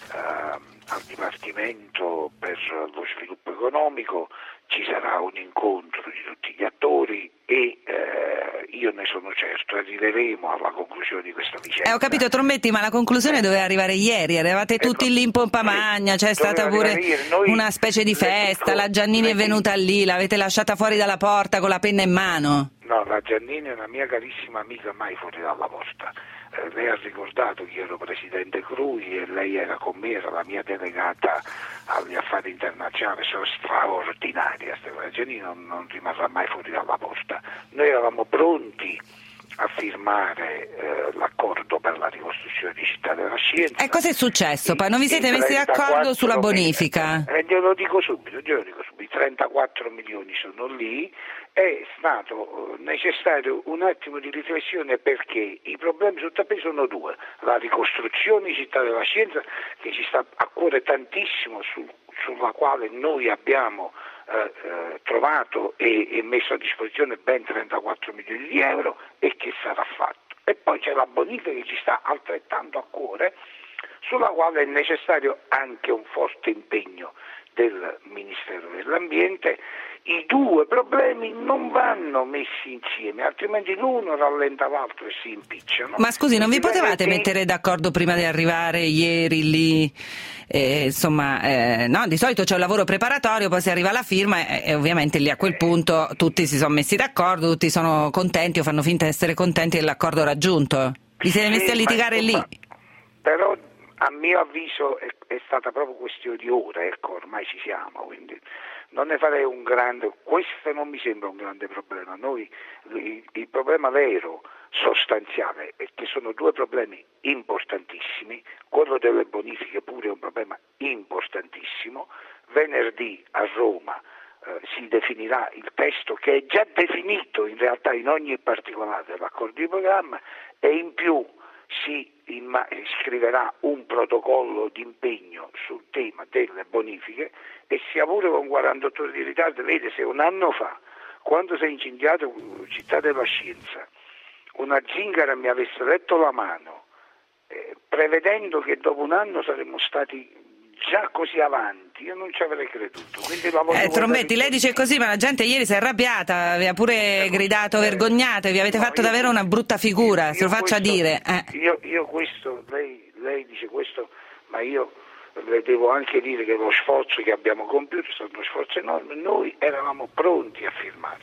al Dipartimento per lo Sviluppo Economico ci sarà un incontro di tutti gli attori e io ne sono certo, arriveremo alla conclusione di questa vicenda. Ho capito Trombetti, ma la conclusione doveva arrivare ieri, eravate tutti lì in pompa magna, c'è stata pure una specie di festa, la Giannini è venuta lì, l'avete lasciata fuori dalla porta con la penna in mano. No, la Giannini è una mia carissima amica, mai fuori dalla porta. Lei ha ricordato che io ero presidente CRUI e lei era con me, era la mia delegata agli affari internazionali, sono straordinaria. La Giannini non rimarrà mai fuori dalla porta. Noi eravamo pronti a firmare l'accordo per la ricostruzione di Città della Scienza. E cosa è successo? Poi non vi siete messi d'accordo sulla bonifica? Glielo dico subito, i 34 milioni sono lì. È stato necessario un attimo di riflessione, perché i problemi sul tappeto sono due: la ricostruzione di Città della Scienza, che ci sta a cuore tantissimo, sulla quale noi abbiamo trovato e messo a disposizione ben 34 milioni di euro e che sarà fatto. E poi c'è la bonifica che ci sta altrettanto a cuore, sulla quale è necessario anche un forte impegno del Ministero dell'Ambiente. I due problemi non vanno messi insieme, altrimenti l'uno rallenta l'altro e si impicciano. Ma scusi, non vi potevate mettere d'accordo prima di arrivare ieri lì? No, di solito c'è un lavoro preparatorio, poi si arriva alla firma e ovviamente lì a quel punto tutti si sono messi d'accordo, tutti sono contenti o fanno finta di essere contenti dell'accordo raggiunto. Vi siete messi a litigare lì? Però a mio avviso è stata proprio questione di ore, ecco, ormai ci siamo, quindi non ne farei un grande, questo non mi sembra un grande problema. Noi il problema vero, sostanziale, è che sono due problemi importantissimi. Quello delle bonifiche pure è un problema importantissimo. Venerdì a Roma si definirà il testo, che è già definito in realtà in ogni particolare dell'accordo di programma, e in più si scriverà un protocollo di impegno sul tema delle bonifiche, e sia pure con 48 ore di ritardo. Vede, se un anno fa, quando si è incendiato Città della Scienza, una zingara mi avesse letto la mano, prevedendo che dopo un anno saremmo stati già così avanti, io non ci avrei creduto. Quindi Trombetti, lei dice così, ma la gente ieri si è arrabbiata, vi ha pure gridato vergognate, vi avete fatto davvero una brutta figura, se lo faccia dire. Io questo, lei dice questo ma io le devo anche dire che lo sforzo che abbiamo compiuto è stato uno sforzo enorme. Noi eravamo pronti a firmare,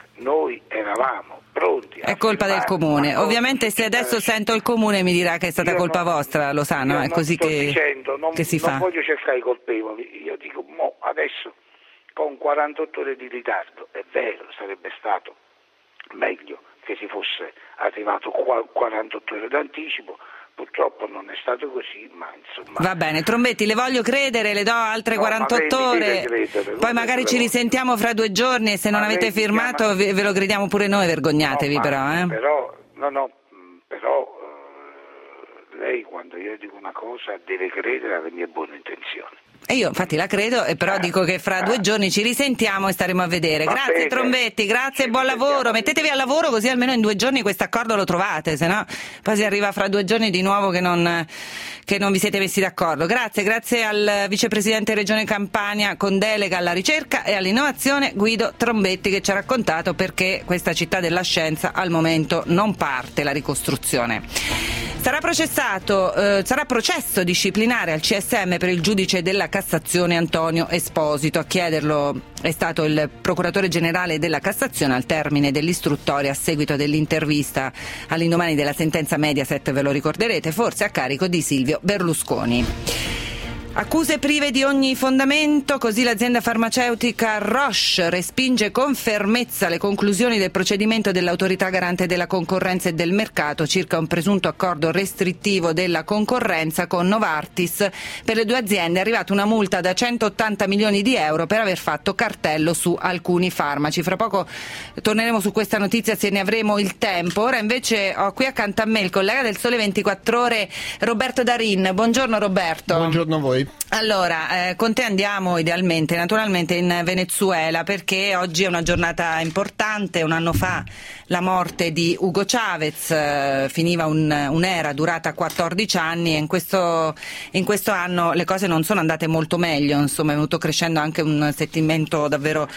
È colpa del comune. Ovviamente se adesso sento il comune mi dirà che è stata colpa vostra, lo sa, no? È così che si fa. Non voglio cercare i colpevoli, io dico adesso con 48 ore di ritardo, è vero, sarebbe stato meglio che si fosse arrivato 48 ore d'anticipo. Purtroppo non è stato così, ma insomma... Va bene, Trombetti, le voglio credere, le do altre 48 ore, poi magari ci risentiamo fra 2 giorni e se non avete firmato ve lo crediamo pure noi, vergognatevi però. Però lei quando io dico una cosa deve credere alle mie buone intenzioni. E io infatti la credo, e però dico che fra 2 giorni ci risentiamo e staremo a vedere. Grazie bene. Trombetti, grazie e buon lavoro. Mettetevi al lavoro così almeno in 2 giorni questo accordo lo trovate, se no poi si arriva fra 2 giorni di nuovo che non vi siete messi d'accordo. Grazie al vicepresidente Regione Campania con delega alla ricerca e all'innovazione Guido Trombetti, che ci ha raccontato perché questa città della scienza al momento non parte la ricostruzione. Sarà processo disciplinare al CSM per il giudice della Cassazione Antonio Esposito. A chiederlo è stato il procuratore generale della Cassazione al termine dell'istruttoria a seguito dell'intervista all'indomani della sentenza Mediaset, ve lo ricorderete, forse a carico di Silvio Berlusconi. Accuse prive di ogni fondamento, così l'azienda farmaceutica Roche respinge con fermezza le conclusioni del procedimento dell'autorità garante della concorrenza e del mercato circa un presunto accordo restrittivo della concorrenza con Novartis. Per le 2 aziende è arrivata una multa da 180 milioni di euro per aver fatto cartello su alcuni farmaci. Fra poco torneremo su questa notizia se ne avremo il tempo. Ora invece ho qui accanto a me il collega del Sole 24 Ore, Roberto Darin. Buongiorno Roberto. Buongiorno a voi. Allora, con te andiamo idealmente, naturalmente in Venezuela, perché oggi è una giornata importante. Un anno fa la morte di Hugo Chavez, finiva un'era durata 14 anni e in questo anno le cose non sono andate molto meglio, insomma è venuto crescendo anche un sentimento davvero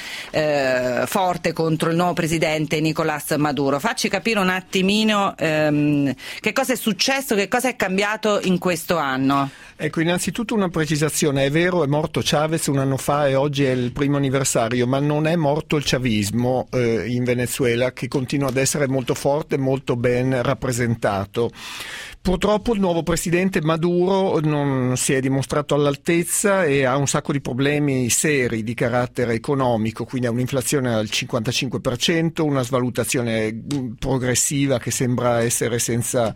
forte contro il nuovo presidente Nicolás Maduro. Facci capire un attimino che cosa è successo, che cosa è cambiato in questo anno. Ecco, innanzitutto una precisazione: è vero, è morto Chavez un anno fa e oggi è il primo anniversario, ma non è morto il chavismo in Venezuela, che continua ad essere molto forte e molto ben rappresentato. Purtroppo il nuovo presidente Maduro non si è dimostrato all'altezza e ha un sacco di problemi seri di carattere economico, quindi ha un'inflazione al 55%, una svalutazione progressiva che sembra essere senza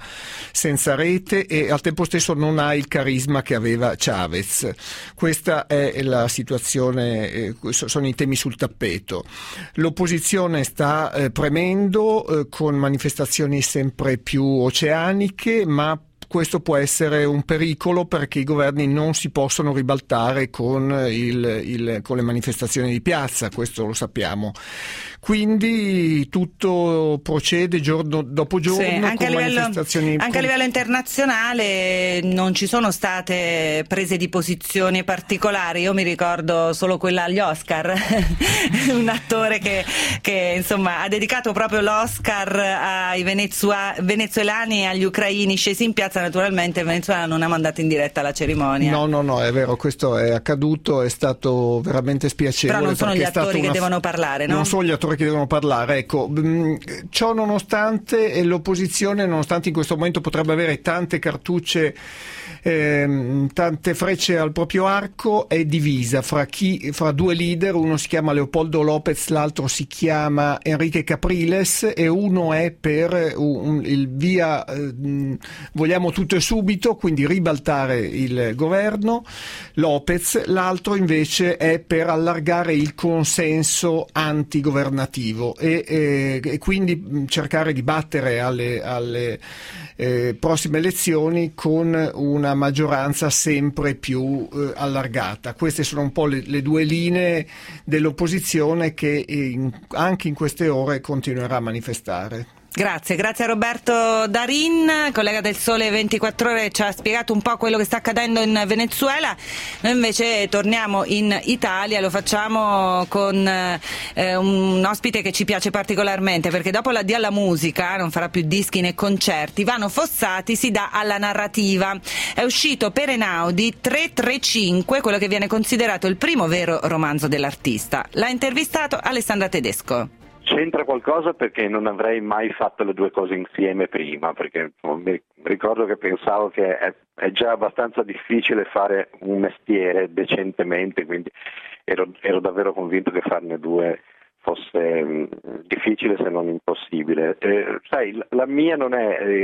rete e al tempo stesso non ha il carisma che aveva Chavez. Questa è la situazione, sono i temi sul tappeto. L'opposizione sta premendo con manifestazioni sempre più oceaniche, ma questo può essere un pericolo perché i governi non si possono ribaltare con le manifestazioni di piazza, questo lo sappiamo. Quindi tutto procede giorno dopo giorno, sì, anche con manifestazioni. Anche a livello internazionale non ci sono state prese di posizione particolari. Io mi ricordo solo quella agli Oscar, un attore che insomma ha dedicato proprio l'Oscar ai venezuelani e agli ucraini scesi in piazza. Naturalmente il Venezuela non ha mandato in diretta la cerimonia. No, è vero, questo è accaduto, è stato veramente spiacevole. Però non sono gli attori che devono parlare, no? Non sono gli attori che devono parlare, ecco. Ciò nonostante, l'opposizione, nonostante in questo momento potrebbe avere tante cartucce, tante frecce al proprio arco, è divisa fra 2 leader. Uno si chiama Leopoldo López, l'altro si chiama Enrique Capriles, e uno è per il via vogliamo tutto e subito, quindi ribaltare il governo, López, l'altro invece è per allargare il consenso antigovernativo e quindi cercare di battere alle prossime elezioni con una maggioranza sempre più allargata. Queste sono un po' le 2 linee dell'opposizione che anche in queste ore continuerà a manifestare. Grazie a Roberto Darin, collega del Sole 24 Ore, ci ha spiegato un po' quello che sta accadendo in Venezuela. Noi invece torniamo in Italia, lo facciamo con un ospite che ci piace particolarmente, perché dopo l'addio alla musica, non farà più dischi né concerti, Vano Fossati si dà alla narrativa. È uscito per Einaudi 335, quello che viene considerato il primo vero romanzo dell'artista. L'ha intervistato Alessandra Tedesco. C'entra qualcosa perché non avrei mai fatto le due cose insieme prima, perché mi ricordo che pensavo che è già abbastanza difficile fare un mestiere decentemente, quindi ero davvero convinto che farne due fosse difficile se non impossibile. Sai, la mia non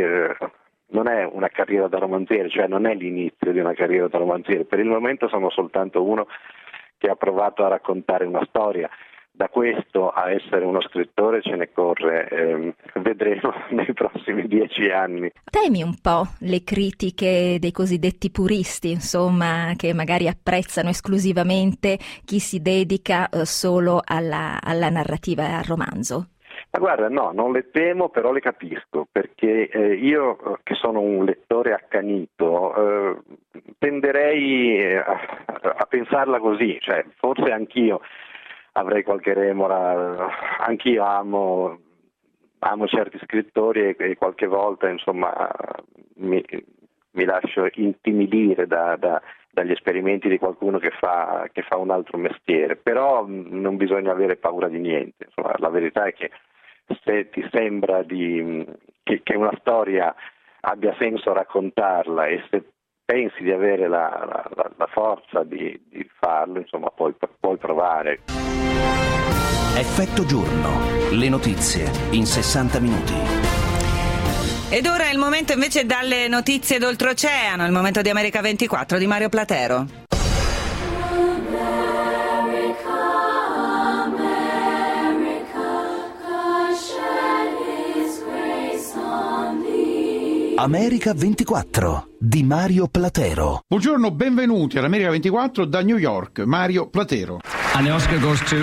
è una carriera da romanziere, cioè non è l'inizio di una carriera da romanziere, per il momento sono soltanto uno che ha provato a raccontare una storia. Da questo a essere uno scrittore ce ne corre, vedremo nei prossimi 10 anni. Temi un po' le critiche dei cosiddetti puristi, insomma, che magari apprezzano esclusivamente chi si dedica solo alla narrativa e al romanzo? Ma guarda, no, non le temo, però le capisco, perché io che sono un lettore accanito tenderei a pensarla così, cioè forse anch'io avrei qualche remora, anch'io amo certi scrittori e qualche volta insomma mi lascio intimidire dagli esperimenti di qualcuno che fa un altro mestiere, però non bisogna avere paura di niente, insomma, la verità è che se ti sembra che una storia abbia senso raccontarla e se pensi di avere la forza di farlo, insomma puoi provare. Effetto giorno, le notizie in 60 minuti. Ed ora è il momento invece dalle notizie d'oltreoceano, il momento di America 24 di Mario Platero. America 24 di Mario Platero. Buongiorno, benvenuti all'America 24 da New York, Mario Platero. And the Oscar goes to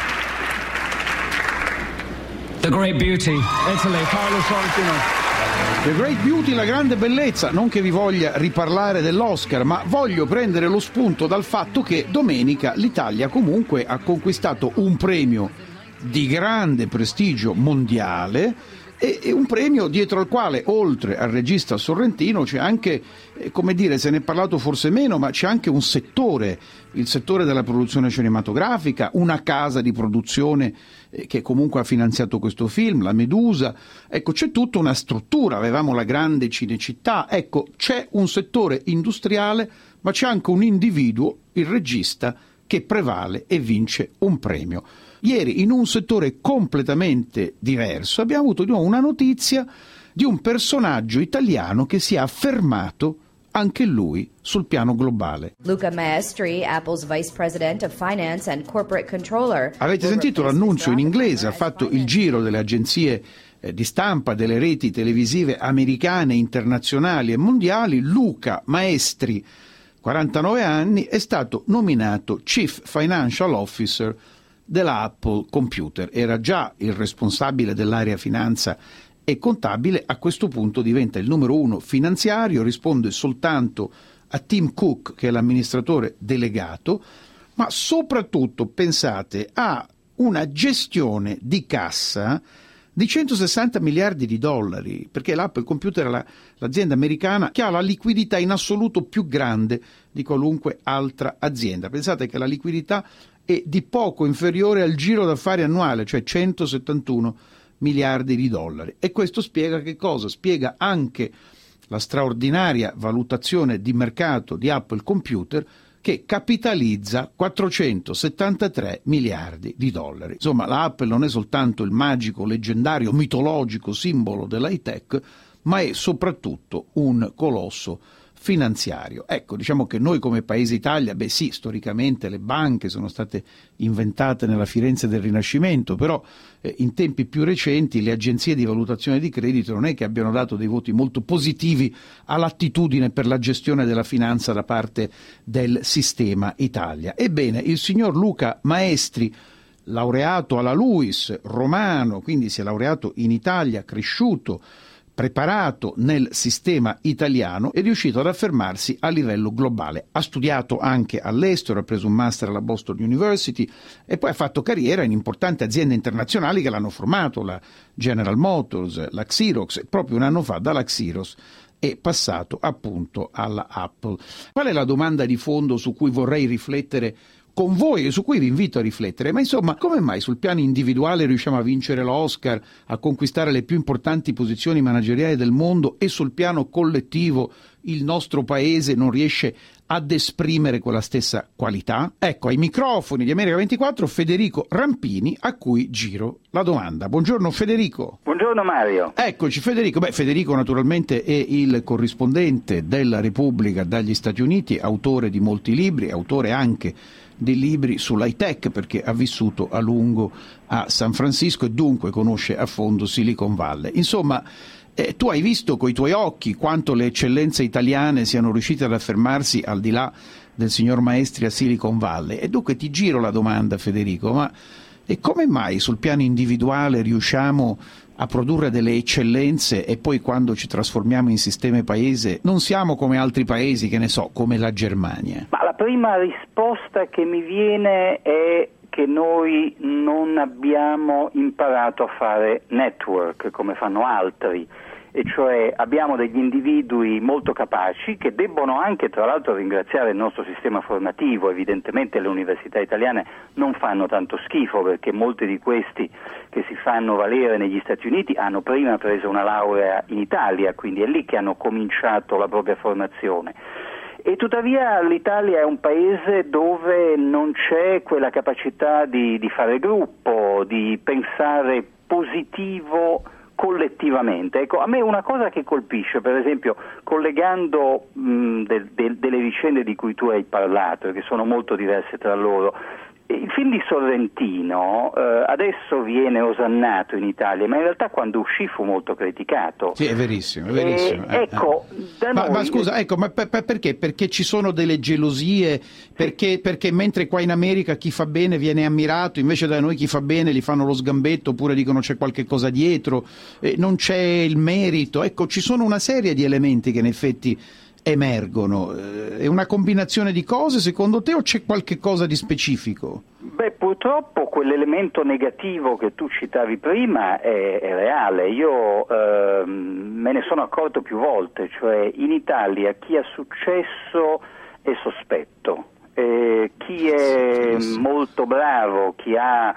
The Great Beauty, Italy, Paolo Sorrentino. The Great Beauty, la grande bellezza, non che vi voglia riparlare dell'Oscar, ma voglio prendere lo spunto dal fatto che domenica l'Italia comunque ha conquistato un premio di grande prestigio mondiale e un premio dietro al quale, oltre al regista Sorrentino, c'è anche, come dire, se ne è parlato forse meno, ma c'è anche un settore, il settore della produzione cinematografica, una casa di produzione che comunque ha finanziato questo film, la Medusa. Ecco, c'è tutta una struttura, avevamo la grande Cinecittà, ecco, c'è un settore industriale, ma c'è anche un individuo, il regista, che prevale e vince un premio. Ieri, in un settore completamente diverso, abbiamo avuto di nuovo una notizia di un personaggio italiano che si è affermato anche lui sul piano globale. Luca Maestri, Apple's Vice President of Finance and Corporate Controller. Avete sentito l'annuncio in inglese, ha fatto il giro delle agenzie di stampa, delle reti televisive americane, internazionali e mondiali. Luca Maestri, 49 anni, è stato nominato Chief Financial Officer della Apple Computer. Era già il responsabile dell'area finanza e contabile, a questo punto diventa il numero uno finanziario, risponde soltanto a Tim Cook, che è l'amministratore delegato, ma soprattutto, pensate, ha una gestione di cassa di 160 miliardi di dollari, perché l'Apple Computer è l'azienda americana che ha la liquidità in assoluto più grande di qualunque altra azienda. Pensate che la liquidità è di poco inferiore al giro d'affari annuale, cioè 171 miliardi di dollari. E questo spiega che cosa? Spiega anche la straordinaria valutazione di mercato di Apple Computer, che capitalizza 473 miliardi di dollari. Insomma, la Apple non è soltanto il magico, leggendario, mitologico simbolo dell'high tech, ma è soprattutto un colosso finanziario. Ecco, diciamo che noi come Paese Italia, beh sì, storicamente le banche sono state inventate nella Firenze del Rinascimento, però in tempi più recenti le agenzie di valutazione di credito non è che abbiano dato dei voti molto positivi all'attitudine per la gestione della finanza da parte del sistema Italia. Ebbene, il signor Luca Maestri laureato alla LUISS, romano, quindi si è laureato in Italia, cresciuto, preparato nel sistema italiano, è riuscito ad affermarsi a livello globale. Ha studiato anche all'estero, ha preso un master alla Boston University e poi ha fatto carriera in importanti aziende internazionali che l'hanno formato, la General Motors, la Xerox. Proprio un anno fa dalla Xerox è passato appunto alla Apple. Qual è la domanda di fondo su cui vorrei riflettere con voi e su cui vi invito a riflettere? Ma insomma, come mai sul piano individuale riusciamo a vincere l'Oscar, a conquistare le più importanti posizioni manageriali del mondo, e sul piano collettivo il nostro paese non riesce ad esprimere quella stessa qualità? Ecco, ai microfoni di America 24 Federico Rampini, a cui giro la domanda. Buongiorno Federico. Buongiorno Mario. Eccoci Federico. Federico naturalmente è il corrispondente della Repubblica dagli Stati Uniti, autore di molti libri, autore anche di libri sull'high tech, perché ha vissuto a lungo a San Francisco e dunque conosce a fondo Silicon Valley. Insomma, tu hai visto coi tuoi occhi quanto le eccellenze italiane siano riuscite ad affermarsi al di là del signor Maestri a Silicon Valley, e dunque ti giro la domanda Federico, ma e come mai sul piano individuale riusciamo a produrre delle eccellenze e poi quando ci trasformiamo in sistema paese non siamo come altri paesi, che ne so, come la Germania? Ma la prima risposta che mi viene è che noi non abbiamo imparato a fare network come fanno altri, e cioè abbiamo degli individui molto capaci che debbono anche tra l'altro ringraziare il nostro sistema formativo. Evidentemente le università italiane non fanno tanto schifo, perché molti di questi che si fanno valere negli Stati Uniti hanno prima preso una laurea in Italia, quindi è lì che hanno cominciato la propria formazione. E tuttavia l'Italia è un paese dove non c'è quella capacità di fare gruppo, di pensare positivo collettivamente. Ecco, a me una cosa che colpisce, per esempio, collegando delle vicende di cui tu hai parlato, che sono molto diverse tra loro, il film di Sorrentino adesso viene osannato in Italia, ma in realtà quando uscì fu molto criticato. Sì, è verissimo, è verissimo. Ecco, da noi... ma scusa, ecco, ma perché? Perché ci sono delle gelosie? Perché mentre qua in America chi fa bene viene ammirato, invece da noi chi fa bene gli fanno lo sgambetto oppure dicono c'è qualche cosa dietro, non c'è il merito. Ecco, ci sono una serie di elementi che in effetti emergono. È una combinazione di cose secondo te o c'è qualche cosa di specifico? Beh, purtroppo quell'elemento negativo che tu citavi prima è reale. Io me ne sono accorto più volte, cioè in Italia chi ha successo è sospetto, chi è molto bravo, chi ha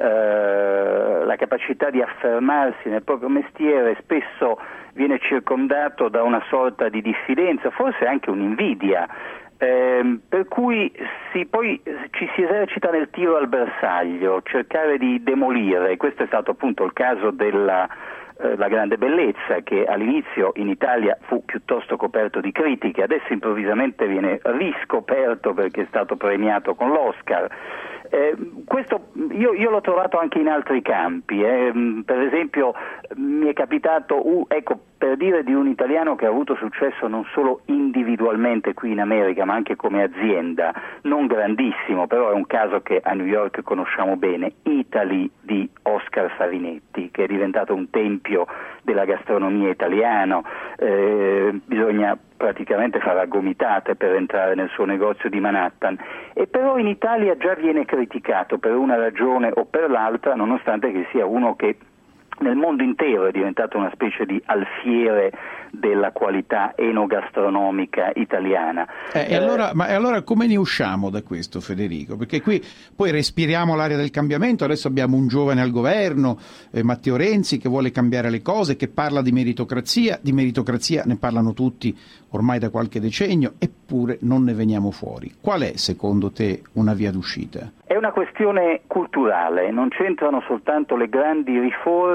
la capacità di affermarsi nel proprio mestiere spesso viene circondato da una sorta di diffidenza, forse anche un'invidia, per cui poi ci si esercita nel tiro al bersaglio, cercare di demolire. Questo è stato appunto il caso della La grande bellezza, che all'inizio in Italia fu piuttosto coperto di critiche, adesso improvvisamente viene riscoperto perché è stato premiato con l'Oscar. Questo io l'ho trovato anche in altri campi, per esempio mi è capitato, ecco, per dire di un italiano che ha avuto successo non solo individualmente qui in America ma anche come azienda, non grandissimo, però è un caso che a New York conosciamo bene, Italy di Oscar Farinetti, che è diventato un tempio della gastronomia italiana. Bisogna praticamente fare a gomitate per entrare nel suo negozio di Manhattan, e però in Italia già viene criticato per una ragione o per l'altra, nonostante che sia uno che nel mondo intero è diventato una specie di alfiere della qualità enogastronomica italiana. E allora come ne usciamo da questo, Federico? Perché qui poi respiriamo l'aria del cambiamento, adesso abbiamo un giovane al governo, Matteo Renzi, che vuole cambiare le cose, che parla di meritocrazia ne parlano tutti ormai da qualche decennio, eppure non ne veniamo fuori. Qual è secondo te una via d'uscita? È una questione culturale, non c'entrano soltanto le grandi riforme,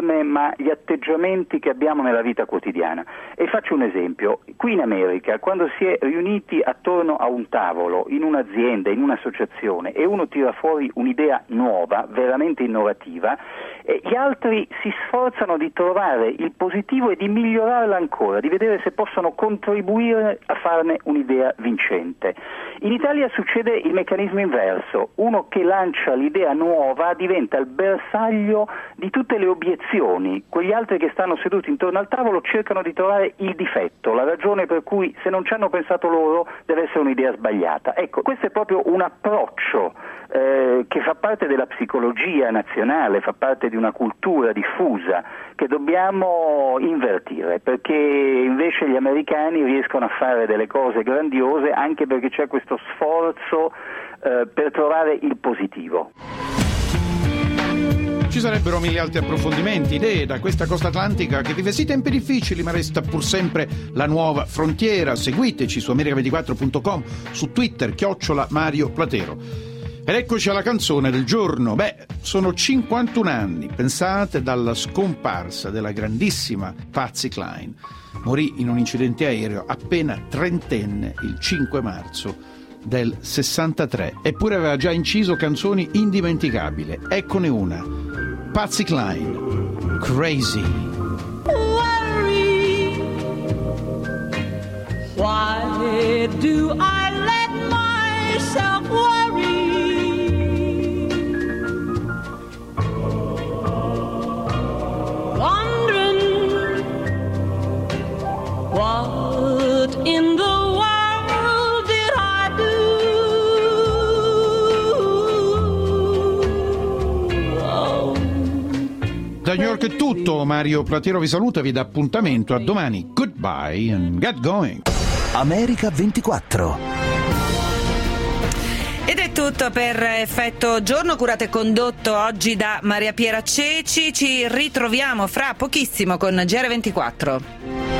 persone, ma gli atteggiamenti che abbiamo nella vita quotidiana. E faccio un esempio. Qui in America, quando si è riuniti attorno a un tavolo, in un'azienda, in un'associazione, e uno tira fuori un'idea nuova, veramente innovativa, gli altri si sforzano di trovare il positivo e di migliorarla ancora, di vedere se possono contribuire a farne un'idea vincente. In Italia succede il meccanismo inverso: uno che lancia l'idea nuova diventa il bersaglio di tutte le obiezioni, quegli altri che stanno seduti intorno al tavolo cercano di trovare il difetto, la ragione per cui se non ci hanno pensato loro deve essere un'idea sbagliata. Ecco, questo è proprio un approccio che fa parte della psicologia nazionale, fa parte di una cultura diffusa che dobbiamo invertire, perché invece gli americani riescono a fare delle cose grandiose anche perché c'è questo sforzo per trovare il positivo. Ci sarebbero mille altri approfondimenti, idee da questa costa atlantica che vive sì tempi difficili ma resta pur sempre la nuova frontiera. Seguiteci su America24.com, su Twitter @Mario Platero. Ed eccoci alla canzone del giorno. Sono 51 anni, pensate, dalla scomparsa della grandissima Patsy Cline. Morì in un incidente aereo appena trentenne il 5 marzo del 63, eppure aveva già inciso canzoni indimenticabili. Eccone una, Patsy Cline, Crazy. Worry, why do I let myself worry? Wondering what in the world did I do? Oh. Da New York è tutto, Mario Platero vi saluta, vi dà appuntamento a domani. Goodbye and get going. America 24. Ed è tutto per Effetto Giorno, curato e condotto oggi da Maria Piera Ceci. Ci ritroviamo fra pochissimo con GR24.